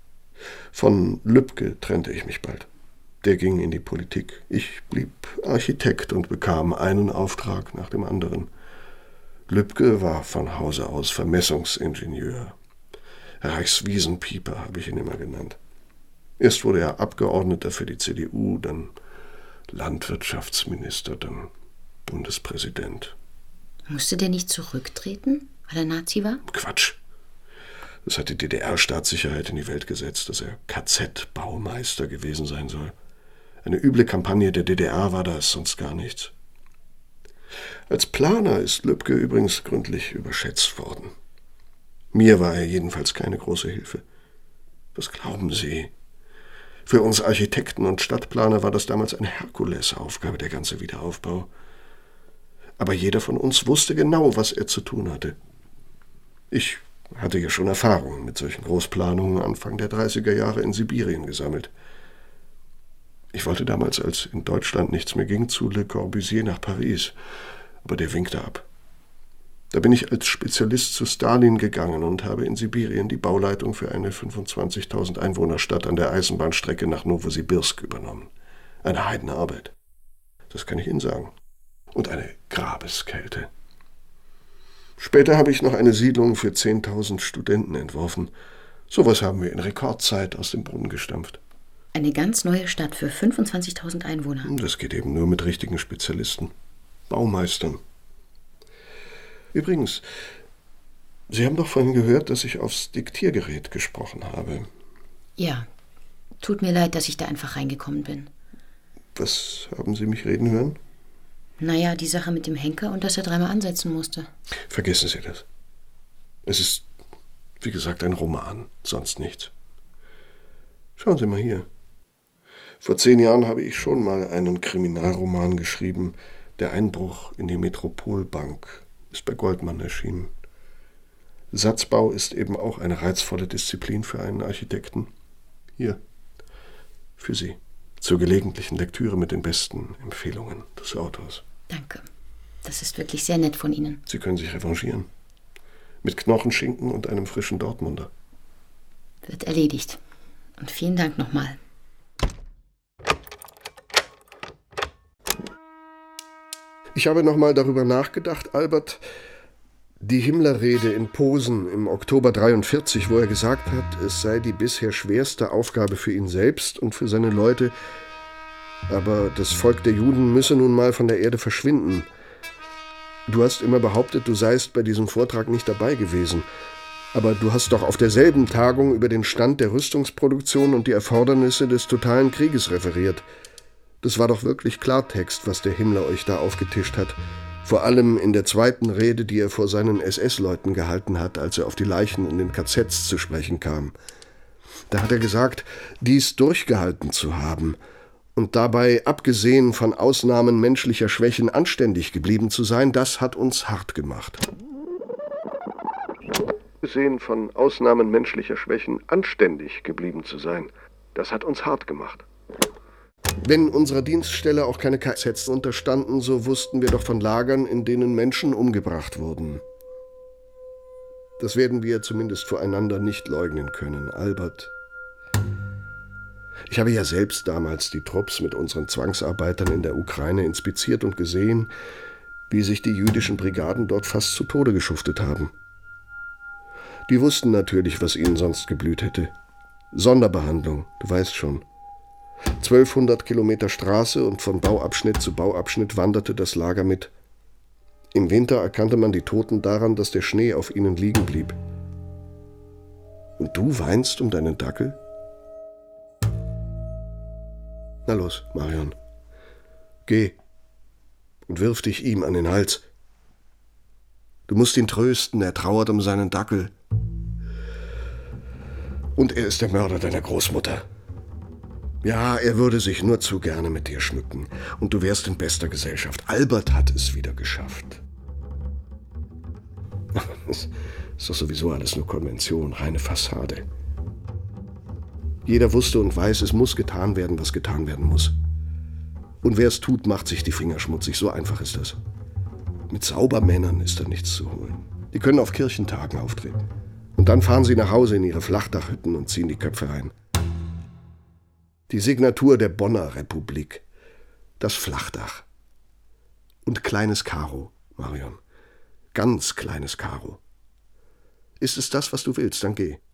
Von Lübke trennte ich mich bald. Der ging in die Politik. Ich blieb Architekt und bekam einen Auftrag nach dem anderen. Lübke war von Hause aus Vermessungsingenieur. Reichswiesenpieper habe ich ihn immer genannt. Erst wurde er Abgeordneter für die C D U, dann Landwirtschaftsminister, dann Bundespräsident. Musste der nicht zurücktreten, weil er Nazi war? Quatsch. Das hat die D D R-Staatssicherheit in die Welt gesetzt, dass er K Z-Baumeister gewesen sein soll. Eine üble Kampagne der D D R war das, sonst gar nichts. Als Planer ist Lübke übrigens gründlich überschätzt worden. Mir war er jedenfalls keine große Hilfe. Was glauben Sie? Für uns Architekten und Stadtplaner war das damals eine Herkulesaufgabe, der ganze Wiederaufbau. Aber jeder von uns wusste genau, was er zu tun hatte. Ich hatte ja schon Erfahrungen mit solchen Großplanungen Anfang der dreißiger Jahre in Sibirien gesammelt. Ich wollte damals, als in Deutschland nichts mehr ging, zu Le Corbusier nach Paris, aber der winkte ab. Da bin ich als Spezialist zu Stalin gegangen und habe in Sibirien die Bauleitung für eine fünfundzwanzigtausend Einwohnerstadt an der Eisenbahnstrecke nach Nowosibirsk übernommen. Eine Heidenarbeit. Das kann ich Ihnen sagen. Und eine Grabeskälte. Später habe ich noch eine Siedlung für zehntausend Studenten entworfen. Sowas haben wir in Rekordzeit aus dem Brunnen gestampft. Eine ganz neue Stadt für fünfundzwanzigtausend Einwohner. Das geht eben nur mit richtigen Spezialisten. Baumeistern. Übrigens, Sie haben doch vorhin gehört, dass ich aufs Diktiergerät gesprochen habe. Ja, tut mir leid, dass ich da einfach reingekommen bin. Was haben Sie mich reden hören? Naja, die Sache mit dem Henker und dass er dreimal ansetzen musste. Vergessen Sie das. Es ist, wie gesagt, ein Roman, sonst nichts. Schauen Sie mal hier. Vor zehn Jahren habe ich schon mal einen Kriminalroman geschrieben. Der Einbruch in die Metropolbank ist bei Goldmann erschienen. Satzbau ist eben auch eine reizvolle Disziplin für einen Architekten. Hier, für Sie. Zur gelegentlichen Lektüre mit den besten Empfehlungen des Autors. Danke. Das ist wirklich sehr nett von Ihnen. Sie können sich revanchieren. Mit Knochenschinken und einem frischen Dortmunder. Wird erledigt. Und vielen Dank nochmal. Ich habe nochmal darüber nachgedacht, Albert. Die Himmler-Rede in Posen im Oktober dreiundvierzig, wo er gesagt hat, es sei die bisher schwerste Aufgabe für ihn selbst und für seine Leute, aber das Volk der Juden müsse nun mal von der Erde verschwinden. Du hast immer behauptet, du seist bei diesem Vortrag nicht dabei gewesen, aber du hast doch auf derselben Tagung über den Stand der Rüstungsproduktion und die Erfordernisse des totalen Krieges referiert. Das war doch wirklich Klartext, was der Himmler euch da aufgetischt hat. Vor allem in der zweiten Rede, die er vor seinen S S-Leuten gehalten hat, als er auf die Leichen in den K Zs zu sprechen kam. Da hat er gesagt, dies durchgehalten zu haben und dabei, abgesehen von Ausnahmen menschlicher Schwächen, anständig geblieben zu sein, das hat uns hart gemacht. Abgesehen von Ausnahmen menschlicher Schwächen, anständig geblieben zu sein, das hat uns hart gemacht. Wenn unserer Dienststelle auch keine K Zs unterstanden, so wussten wir doch von Lagern, in denen Menschen umgebracht wurden. Das werden wir zumindest voreinander nicht leugnen können, Albert. Ich habe ja selbst damals die Trupps mit unseren Zwangsarbeitern in der Ukraine inspiziert und gesehen, wie sich die jüdischen Brigaden dort fast zu Tode geschuftet haben. Die wussten natürlich, was ihnen sonst geblüht hätte. Sonderbehandlung, du weißt schon. zwölfhundert Kilometer Straße und von Bauabschnitt zu Bauabschnitt wanderte das Lager mit. Im Winter erkannte man die Toten daran, dass der Schnee auf ihnen liegen blieb. Und du weinst um deinen Dackel? Na los, Marion. Geh und wirf dich ihm an den Hals. Du musst ihn trösten, er trauert um seinen Dackel. Und er ist der Mörder deiner Großmutter. Ja, er würde sich nur zu gerne mit dir schmücken. Und du wärst in bester Gesellschaft. Albert hat es wieder geschafft. Das ist doch sowieso alles nur Konvention, reine Fassade. Jeder wusste und weiß, es muss getan werden, was getan werden muss. Und wer es tut, macht sich die Finger schmutzig. So einfach ist das. Mit Saubermännern ist da nichts zu holen. Die können auf Kirchentagen auftreten. Und dann fahren sie nach Hause in ihre Flachdachhütten und ziehen die Köpfe rein. Die Signatur der Bonner Republik. Das Flachdach. Und kleines Karo, Marion. Ganz kleines Karo. Ist es das, was du willst, dann geh.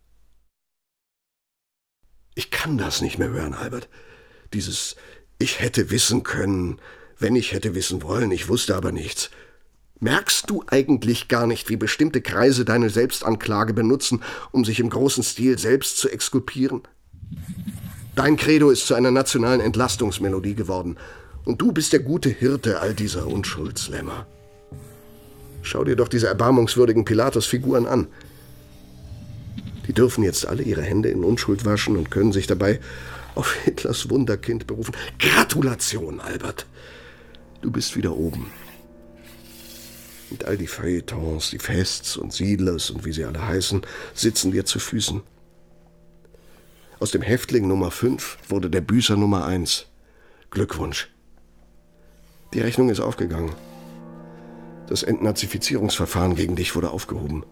Ich kann das nicht mehr hören, Albert. Dieses Ich hätte wissen können, wenn ich hätte wissen wollen, ich wusste aber nichts. Merkst du eigentlich gar nicht, wie bestimmte Kreise deine Selbstanklage benutzen, um sich im großen Stil selbst zu exkulpieren? Dein Credo ist zu einer nationalen Entlastungsmelodie geworden. Und du bist der gute Hirte all dieser Unschuldslämmer. Schau dir doch diese erbarmungswürdigen Pilatus-Figuren an. Die dürfen jetzt alle ihre Hände in Unschuld waschen und können sich dabei auf Hitlers Wunderkind berufen. Gratulation, Albert! Du bist wieder oben. Und all die Feuilletons, die Fests und Siedlers und wie sie alle heißen, sitzen dir zu Füßen. Aus dem Häftling Nummer fünf wurde der Büßer Nummer eins. Glückwunsch. Die Rechnung ist aufgegangen. Das Entnazifizierungsverfahren gegen dich wurde aufgehoben.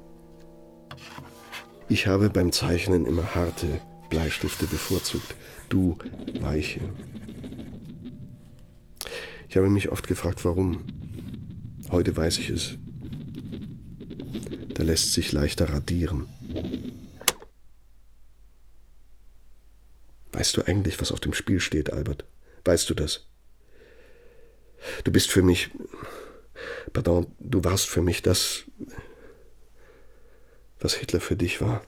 Ich habe beim Zeichnen immer harte Bleistifte bevorzugt. Du weiche. Ich habe mich oft gefragt, warum. Heute weiß ich es. Da lässt sich leichter radieren. Weißt du eigentlich, was auf dem Spiel steht, Albert? Weißt du das? Du bist für mich... Pardon, du warst für mich das, was Hitler für dich war.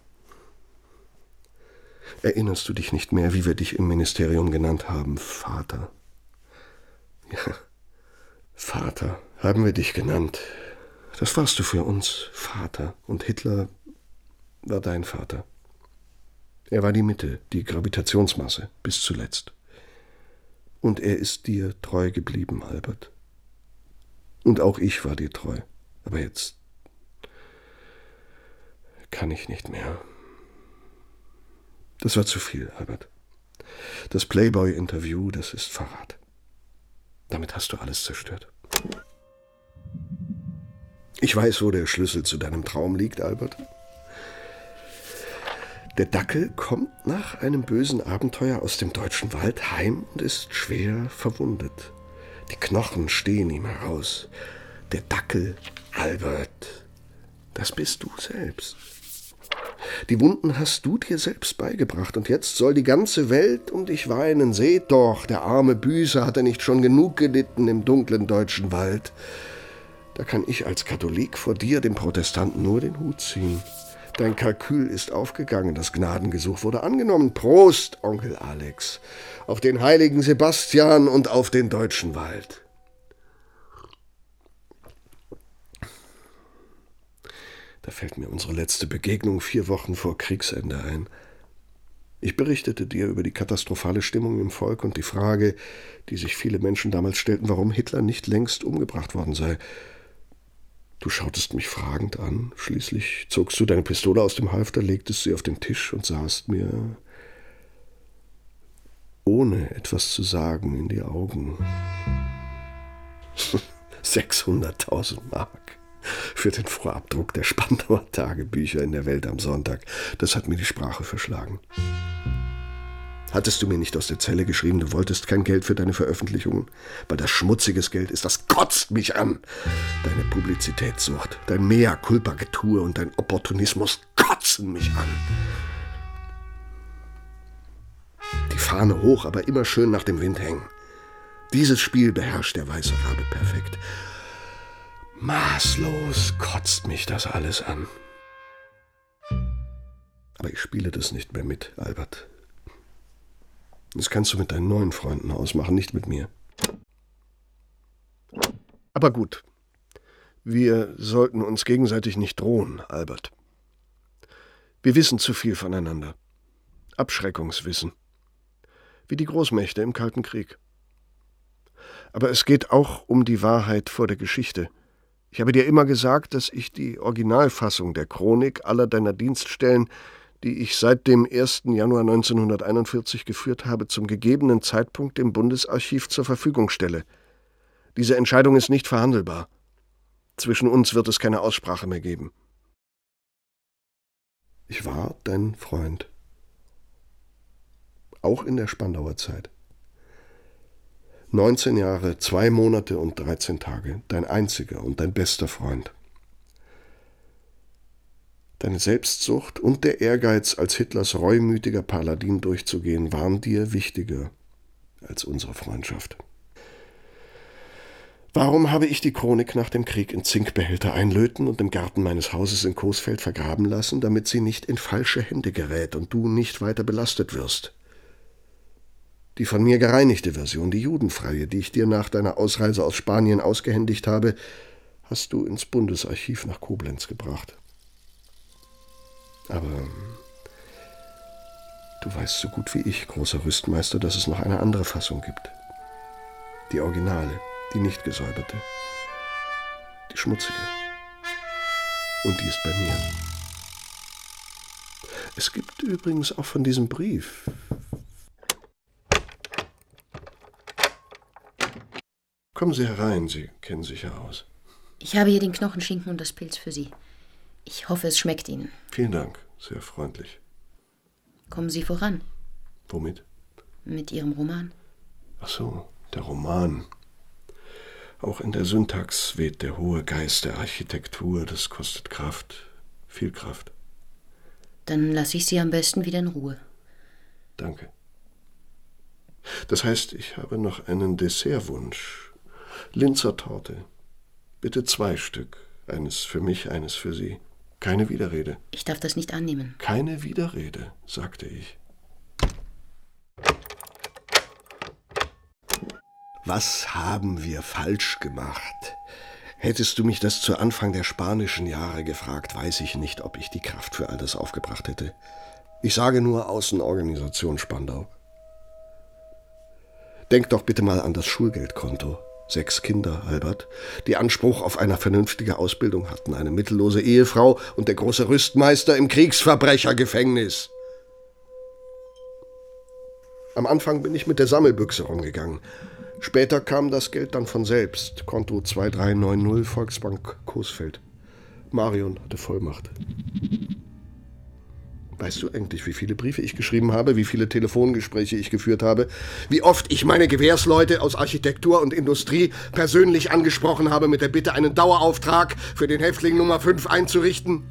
Erinnerst du dich nicht mehr, wie wir dich im Ministerium genannt haben? Vater. Ja, Vater haben wir dich genannt. Das warst du für uns, Vater. Und Hitler war dein Vater. Er war die Mitte, die Gravitationsmasse, bis zuletzt. Und er ist dir treu geblieben, Albert. Und auch ich war dir treu. Aber jetzt kann ich nicht mehr. Das war zu viel, Albert. Das Playboy-Interview, das ist Verrat. Damit hast du alles zerstört. Ich weiß, wo der Schlüssel zu deinem Traum liegt, Albert. Der Dackel kommt nach einem bösen Abenteuer aus dem deutschen Wald heim und ist schwer verwundet. Die Knochen stehen ihm heraus. Der Dackel, Albert, das bist du selbst. Die Wunden hast du dir selbst beigebracht und jetzt soll die ganze Welt um dich weinen. Seht doch, der arme Büßer hat er nicht schon genug gelitten im dunklen deutschen Wald. Da kann ich als Katholik vor dir, dem Protestanten, nur den Hut ziehen. Dein Kalkül ist aufgegangen, das Gnadengesuch wurde angenommen. Prost, Onkel Alex, auf den heiligen Sebastian und auf den deutschen Wald. Da fällt mir unsere letzte Begegnung vier Wochen vor Kriegsende ein. Ich berichtete dir über die katastrophale Stimmung im Volk und die Frage, die sich viele Menschen damals stellten, warum Hitler nicht längst umgebracht worden sei. Du schautest mich fragend an. Schließlich zogst du deine Pistole aus dem Halfter, legtest sie auf den Tisch und sahst mir, ohne etwas zu sagen, in die Augen. sechshunderttausend Mark für den Vorabdruck der Spandauer Tagebücher in der Welt am Sonntag. Das hat mir die Sprache verschlagen. Hattest du mir nicht aus der Zelle geschrieben, du wolltest kein Geld für deine Veröffentlichungen? Weil das schmutziges Geld ist, das kotzt mich an. Deine Publizitätssucht, dein Mea-culpa-Getue und dein Opportunismus kotzen mich an. Die Fahne hoch, aber immer schön nach dem Wind hängen. Dieses Spiel beherrscht der weiße Rabe perfekt. Maßlos kotzt mich das alles an. Aber ich spiele das nicht mehr mit, Albert. Das kannst du mit deinen neuen Freunden ausmachen, nicht mit mir. Aber gut, wir sollten uns gegenseitig nicht drohen, Albert. Wir wissen zu viel voneinander. Abschreckungswissen. Wie die Großmächte im Kalten Krieg. Aber es geht auch um die Wahrheit vor der Geschichte. Ich habe dir immer gesagt, dass ich die Originalfassung der Chronik aller deiner Dienststellen, die ich seit dem ersten Januar neunzehnhunderteinundvierzig geführt habe, zum gegebenen Zeitpunkt dem Bundesarchiv zur Verfügung stelle. Diese Entscheidung ist nicht verhandelbar. Zwischen uns wird es keine Aussprache mehr geben. Ich war dein Freund. Auch in der Spandauer Zeit. neunzehn Jahre, zwei Monate und dreizehn Tage. Dein einziger und dein bester Freund. Deine Selbstsucht und der Ehrgeiz, als Hitlers reumütiger Paladin durchzugehen, waren dir wichtiger als unsere Freundschaft. Warum habe ich die Chronik nach dem Krieg in Zinkbehälter einlöten und im Garten meines Hauses in Coesfeld vergraben lassen, damit sie nicht in falsche Hände gerät und du nicht weiter belastet wirst? Die von mir gereinigte Version, die judenfreie, die ich dir nach deiner Ausreise aus Spanien ausgehändigt habe, hast du ins Bundesarchiv nach Koblenz gebracht. Aber du weißt so gut wie ich, großer Rüstmeister, dass es noch eine andere Fassung gibt. Die Originale, die nicht gesäuberte, die schmutzige. Und die ist bei mir. Es gibt übrigens auch von diesem Brief. Kommen Sie herein, Sie kennen sich ja aus. Ich habe hier den Knochenschinken und das Pilz für Sie. Ich hoffe, es schmeckt Ihnen. Vielen Dank, sehr freundlich. Kommen Sie voran. Womit? Mit Ihrem Roman. Ach so, der Roman. Auch in der Syntax weht der hohe Geist der Architektur. Das kostet Kraft, viel Kraft. Dann lasse ich Sie am besten wieder in Ruhe. Danke. Das heißt, ich habe noch einen Dessertwunsch. Linzer Torte. Bitte zwei Stück. Eines für mich, eines für Sie. Keine Widerrede. Ich darf das nicht annehmen. Keine Widerrede, sagte ich. Was haben wir falsch gemacht? Hättest du mich das zu Anfang der spanischen Jahre gefragt, weiß ich nicht, ob ich die Kraft für all das aufgebracht hätte. Ich sage nur Außenorganisation Spandau. Denk doch bitte mal an das Schulgeldkonto. Sechs Kinder, Albert, die Anspruch auf eine vernünftige Ausbildung hatten, eine mittellose Ehefrau und der große Rüstmeister im Kriegsverbrechergefängnis. Am Anfang bin ich mit der Sammelbüchse rumgegangen. Später kam das Geld dann von selbst. Konto zwei drei neun null, Volksbank Coesfeld. Marion hatte Vollmacht. Weißt du eigentlich, wie viele Briefe ich geschrieben habe, wie viele Telefongespräche ich geführt habe, wie oft ich meine Gewährsleute aus Architektur und Industrie persönlich angesprochen habe mit der Bitte, einen Dauerauftrag für den Häftling Nummer fünf einzurichten?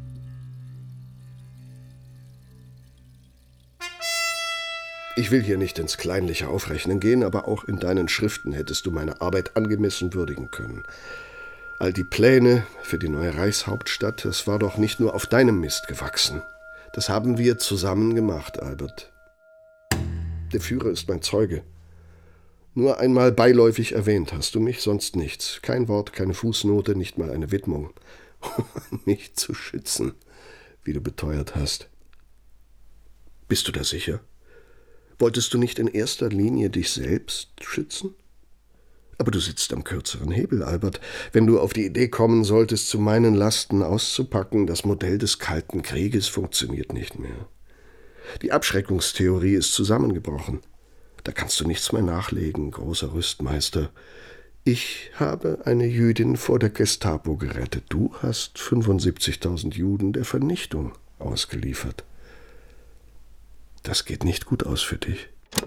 Ich will hier nicht ins kleinliche Aufrechnen gehen, aber auch in deinen Schriften hättest du meine Arbeit angemessen würdigen können. All die Pläne für die neue Reichshauptstadt, das war doch nicht nur auf deinem Mist gewachsen. Das haben wir zusammen gemacht, Albert. Der Führer ist mein Zeuge. Nur einmal beiläufig erwähnt hast du mich, sonst nichts. Kein Wort, keine Fußnote, nicht mal eine Widmung. um mich zu schützen, wie du beteuert hast. Bist du da sicher? Wolltest du nicht in erster Linie dich selbst schützen? Aber du sitzt am kürzeren Hebel, Albert. Wenn du auf die Idee kommen solltest, zu meinen Lasten auszupacken, das Modell des Kalten Krieges funktioniert nicht mehr. Die Abschreckungstheorie ist zusammengebrochen. Da kannst du nichts mehr nachlegen, großer Rüstmeister. Ich habe eine Jüdin vor der Gestapo gerettet. Du hast fünfundsiebzigtausend Juden der Vernichtung ausgeliefert. Das geht nicht gut aus für dich.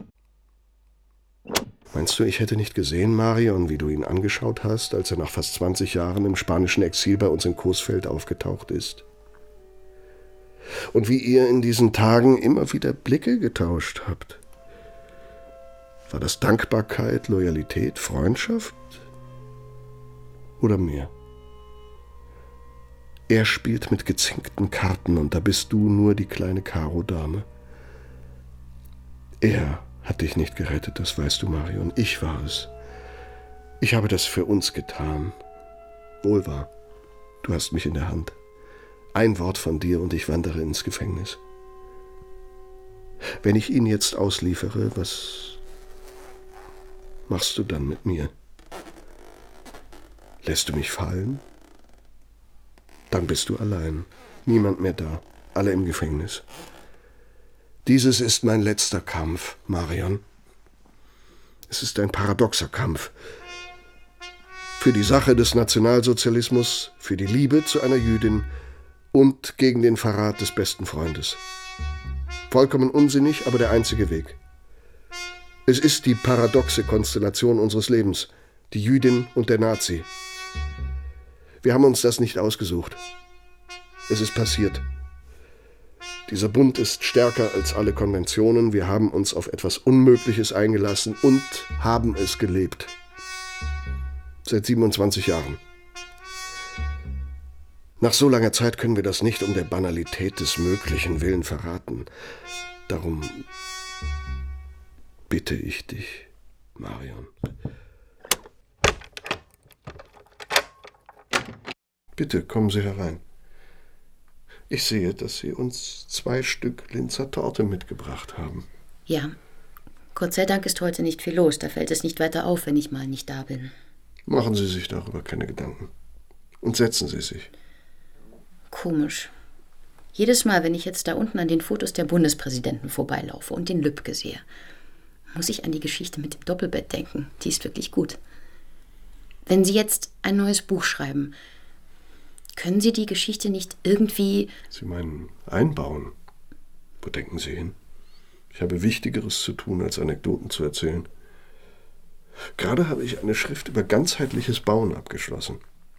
Meinst du, ich hätte nicht gesehen, Marion, wie du ihn angeschaut hast, als er nach fast zwanzig Jahren im spanischen Exil bei uns in Coesfeld aufgetaucht ist? Und wie ihr in diesen Tagen immer wieder Blicke getauscht habt? War das Dankbarkeit, Loyalität, Freundschaft oder mehr? Er spielt mit gezinkten Karten und da bist du nur die kleine Karo-Dame. Er hat dich nicht gerettet, das weißt du, Marion. Ich war es. Ich habe das für uns getan. Wohl wahr, du hast mich in der Hand. Ein Wort von dir und ich wandere ins Gefängnis. Wenn ich ihn jetzt ausliefere, was machst du dann mit mir? Lässt du mich fallen? Dann bist du allein. Niemand mehr da. Alle im Gefängnis. Dieses ist mein letzter Kampf, Marion. Es ist ein paradoxer Kampf. Für die Sache des Nationalsozialismus, für die Liebe zu einer Jüdin und gegen den Verrat des besten Freundes. Vollkommen unsinnig, aber der einzige Weg. Es ist die paradoxe Konstellation unseres Lebens, die Jüdin und der Nazi. Wir haben uns das nicht ausgesucht. Es ist passiert. Dieser Bund ist stärker als alle Konventionen. Wir haben uns auf etwas Unmögliches eingelassen und haben es gelebt. Seit siebenundzwanzig Jahren. Nach so langer Zeit können wir das nicht um der Banalität des Möglichen willen verraten. Darum bitte ich dich, Marion. Bitte, kommen Sie herein. Ich sehe, dass Sie uns zwei Stück Linzer Torte mitgebracht haben. Ja, Gott sei Dank ist heute nicht viel los. Da fällt es nicht weiter auf, wenn ich mal nicht da bin. Machen Sie sich darüber keine Gedanken. Und setzen Sie sich. Komisch. Jedes Mal, wenn ich jetzt da unten an den Fotos der Bundespräsidenten vorbeilaufe und den Lübcke sehe, muss ich an die Geschichte mit dem Doppelbett denken. Die ist wirklich gut. Wenn Sie jetzt ein neues Buch schreiben, können Sie die Geschichte nicht irgendwie... Sie meinen einbauen? Wo denken Sie hin? Ich habe Wichtigeres zu tun, als Anekdoten zu erzählen. Gerade habe ich eine Schrift über ganzheitliches Bauen abgeschlossen.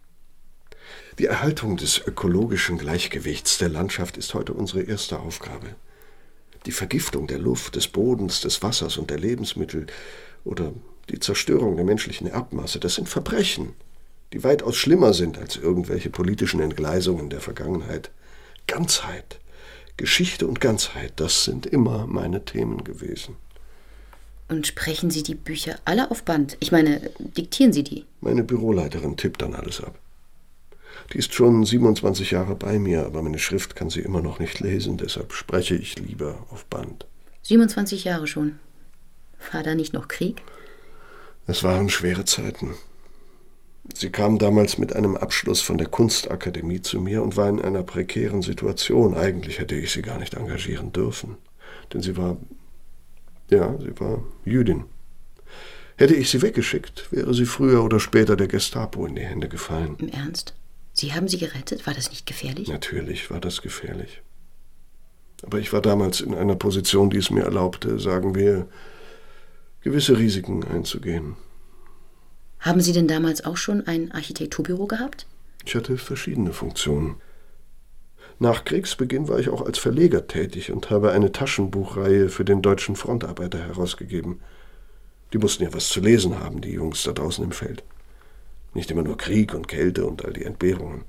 Die Erhaltung des ökologischen Gleichgewichts der Landschaft ist heute unsere erste Aufgabe. Die Vergiftung der Luft, des Bodens, des Wassers und der Lebensmittel oder die Zerstörung der menschlichen Erbmasse, das sind Verbrechen, die weitaus schlimmer sind als irgendwelche politischen Entgleisungen der Vergangenheit. Ganzheit, Geschichte und Ganzheit, das sind immer meine Themen gewesen. Und sprechen Sie die Bücher alle auf Band? Ich meine, diktieren Sie die? Meine Büroleiterin tippt dann alles ab. Die ist schon siebenundzwanzig Jahre bei mir, aber meine Schrift kann sie immer noch nicht lesen, deshalb spreche ich lieber auf Band. siebenundzwanzig Jahre schon. War da nicht noch Krieg? Es waren schwere Zeiten. Sie kam damals mit einem Abschluss von der Kunstakademie zu mir und war in einer prekären Situation. Eigentlich hätte ich sie gar nicht engagieren dürfen, denn sie war, ja, sie war Jüdin. Hätte ich sie weggeschickt, wäre sie früher oder später der Gestapo in die Hände gefallen. Im Ernst? Sie haben sie gerettet? War das nicht gefährlich? Natürlich war das gefährlich. Aber ich war damals in einer Position, die es mir erlaubte, sagen wir, gewisse Risiken einzugehen. Haben Sie denn damals auch schon ein Architekturbüro gehabt? Ich hatte verschiedene Funktionen. Nach Kriegsbeginn war ich auch als Verleger tätig und habe eine Taschenbuchreihe für den deutschen Frontarbeiter herausgegeben. Die mussten ja was zu lesen haben, die Jungs da draußen im Feld. Nicht immer nur Krieg und Kälte und all die Entbehrungen.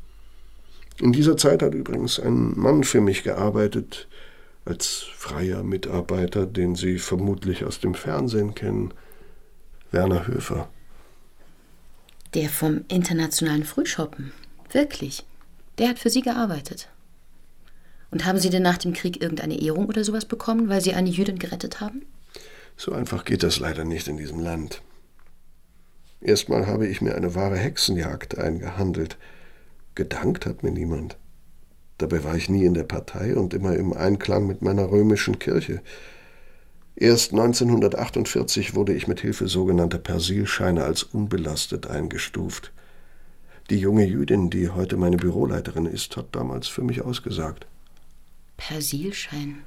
In dieser Zeit hat übrigens ein Mann für mich gearbeitet, als freier Mitarbeiter, den Sie vermutlich aus dem Fernsehen kennen, Werner Höfer. Der vom internationalen Frühschoppen. Wirklich. Der hat für Sie gearbeitet. Und haben Sie denn nach dem Krieg irgendeine Ehrung oder sowas bekommen, weil Sie eine Jüdin gerettet haben? So einfach geht das leider nicht in diesem Land. Erstmal habe ich mir eine wahre Hexenjagd eingehandelt. Gedankt hat mir niemand. Dabei war ich nie in der Partei und immer im Einklang mit meiner römischen Kirche. Erst neunzehnhundertachtundvierzig wurde ich mit Hilfe sogenannter Persilscheine als unbelastet eingestuft. Die junge Jüdin, die heute meine Büroleiterin ist, hat damals für mich ausgesagt. Persilschein.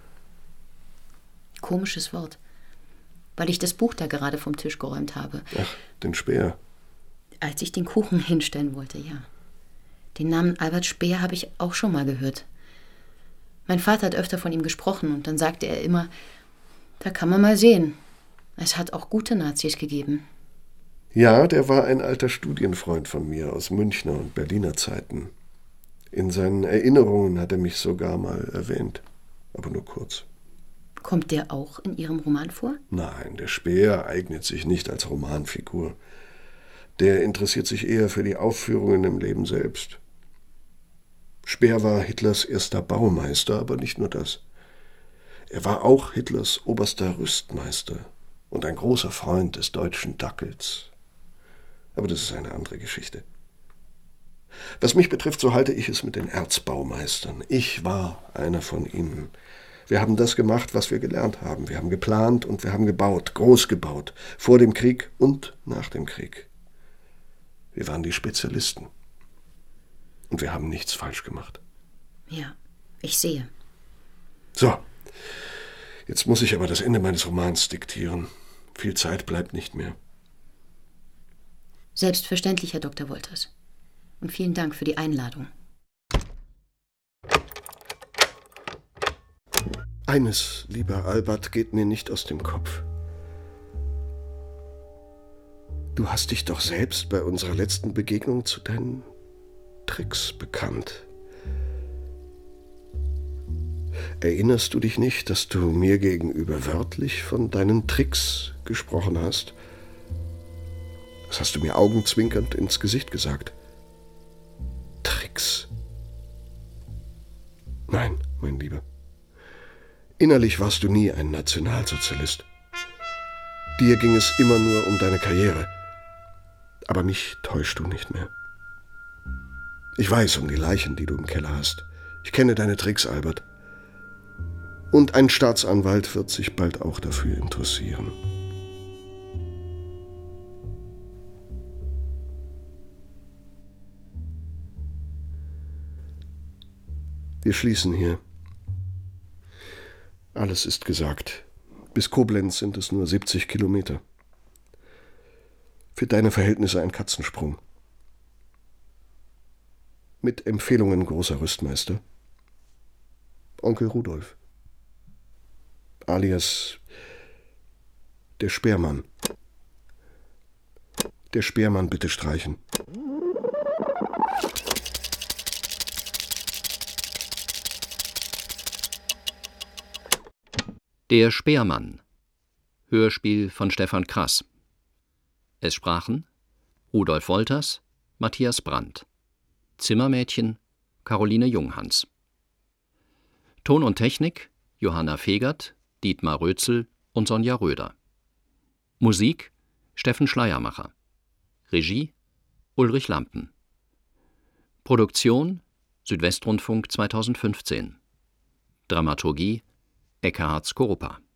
Komisches Wort. Weil ich das Buch da gerade vom Tisch geräumt habe. Ach, den Speer. Als ich den Kuchen hinstellen wollte, ja. Den Namen Albert Speer habe ich auch schon mal gehört. Mein Vater hat öfter von ihm gesprochen und dann sagte er immer, da kann man mal sehen. Es hat auch gute Nazis gegeben. Ja, der war ein alter Studienfreund von mir aus Münchner und Berliner Zeiten. In seinen Erinnerungen hat er mich sogar mal erwähnt, aber nur kurz. Kommt der auch in Ihrem Roman vor? Nein, der Speer eignet sich nicht als Romanfigur. Der interessiert sich eher für die Aufführungen im Leben selbst. Speer war Hitlers erster Baumeister, aber nicht nur das. Er war auch Hitlers oberster Rüstmeister und ein großer Freund des deutschen Dackels. Aber das ist eine andere Geschichte. Was mich betrifft, so halte ich es mit den Erzbaumeistern. Ich war einer von ihnen. Wir haben das gemacht, was wir gelernt haben. Wir haben geplant und wir haben gebaut, groß gebaut, vor dem Krieg und nach dem Krieg. Wir waren die Spezialisten. Und wir haben nichts falsch gemacht. Ja, ich sehe. So, jetzt muss ich aber das Ende meines Romans diktieren. Viel Zeit bleibt nicht mehr. Selbstverständlich, Herr Doktor Wolters. Und vielen Dank für die Einladung. Eines, lieber Albert, geht mir nicht aus dem Kopf. Du hast dich doch selbst bei unserer letzten Begegnung zu deinen Tricks bekannt. Erinnerst du dich nicht, dass du mir gegenüber wörtlich von deinen Tricks gesprochen hast? Das hast du mir augenzwinkernd ins Gesicht gesagt. Tricks. Nein, mein Lieber. Innerlich warst du nie ein Nationalsozialist. Dir ging es immer nur um deine Karriere. Aber mich täuschst du nicht mehr. Ich weiß um die Leichen, die du im Keller hast. Ich kenne deine Tricks, Albert. Und ein Staatsanwalt wird sich bald auch dafür interessieren. Wir schließen hier. Alles ist gesagt. Bis Koblenz sind es nur siebzig Kilometer. Für deine Verhältnisse ein Katzensprung. Mit Empfehlungen großer Rüstmeister. Onkel Rudolf. Alias der Speermann. Der Speermann bitte streichen. Der Speermann. Hörspiel von Stefan Krass. Es sprachen Rudolf Wolters, Matthias Brandt. Zimmermädchen Caroline Junghans. Ton und Technik Johanna Fegert, Dietmar Rötzel und Sonja Röder. Musik Steffen Schleiermacher. Regie Ulrich Lampen. Produktion Südwestrundfunk zweitausendfünfzehn. Dramaturgie Eckhard Skorupa.